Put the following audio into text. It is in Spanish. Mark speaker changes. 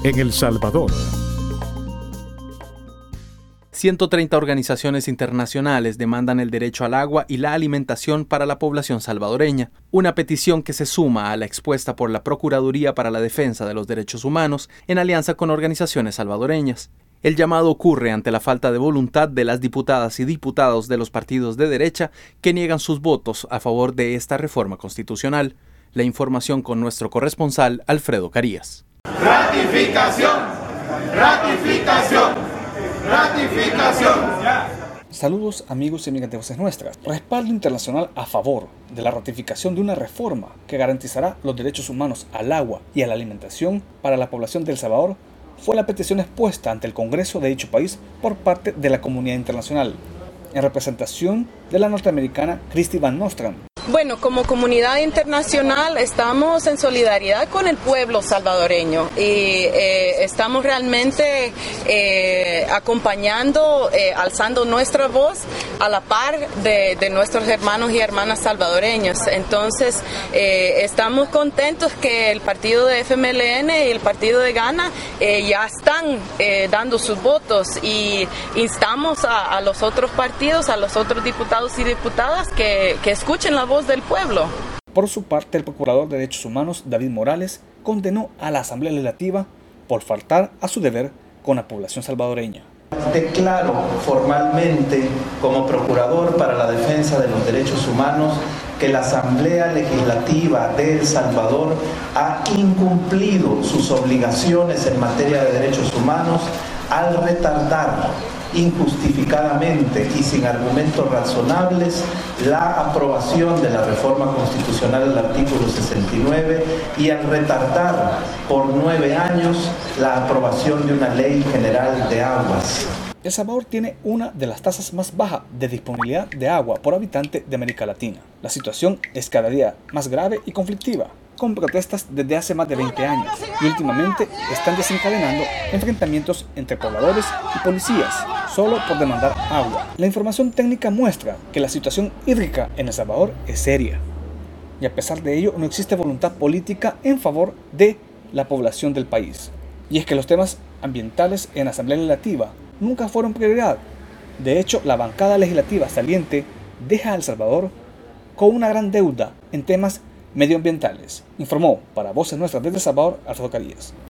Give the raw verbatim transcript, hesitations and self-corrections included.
Speaker 1: en El Salvador.
Speaker 2: ciento treinta organizaciones internacionales demandan el derecho al agua y la alimentación para la población salvadoreña, una petición que se suma a la expuesta por la Procuraduría para la Defensa de los Derechos Humanos en alianza con organizaciones salvadoreñas. El llamado ocurre ante la falta de voluntad de las diputadas y diputados de los partidos de derecha que niegan sus votos a favor de esta reforma constitucional. La información con nuestro corresponsal Alfredo Carías.
Speaker 3: Ratificación, ratificación. Ratificación.
Speaker 4: Saludos amigos y amigas de Voces Nuestras. Respaldo internacional a favor de la ratificación de una reforma que garantizará los derechos humanos al agua y a la alimentación para la población de El Salvador fue la petición expuesta ante el Congreso de dicho país por parte de la comunidad internacional, en representación de la norteamericana Christy Van Nostrand.
Speaker 5: Bueno, como comunidad internacional estamos en solidaridad con el pueblo salvadoreño y eh, estamos realmente eh, acompañando, eh, alzando nuestra voz a la par de, de nuestros hermanos y hermanas salvadoreños. Entonces, eh, estamos contentos que el partido de F M L N y el partido de Gana eh, ya están eh, dando sus votos y instamos a, a los otros partidos, a los otros diputados y diputadas que, que escuchen la voz del pueblo.
Speaker 4: Por su parte, el Procurador de Derechos Humanos, David Morales, condenó a la Asamblea Legislativa por faltar a su deber con la población salvadoreña.
Speaker 6: Declaro formalmente como Procurador para la Defensa de los Derechos Humanos que la Asamblea Legislativa de El Salvador ha incumplido sus obligaciones en materia de derechos humanos al retardar injustificadamente y sin argumentos razonables la aprobación de la reforma constitucional del artículo sesenta y nueve y al retardar por nueve años la aprobación de una ley general de aguas.
Speaker 4: El Salvador tiene una de las tasas más bajas de disponibilidad de agua por habitante de América Latina. La situación es cada día más grave y conflictiva, con protestas desde hace más de veinte años y últimamente están desencadenando enfrentamientos entre pobladores y policías solo por demandar agua. La información técnica muestra que la situación hídrica en El Salvador es seria y a pesar de ello no existe voluntad política en favor de la población del país. Y es que los temas ambientales en la Asamblea Legislativa nunca fueron prioridad. De hecho, la bancada legislativa saliente deja a El Salvador con una gran deuda en temas medioambientales, informó para Voces Nuestras desde El Salvador Alfredo Carías.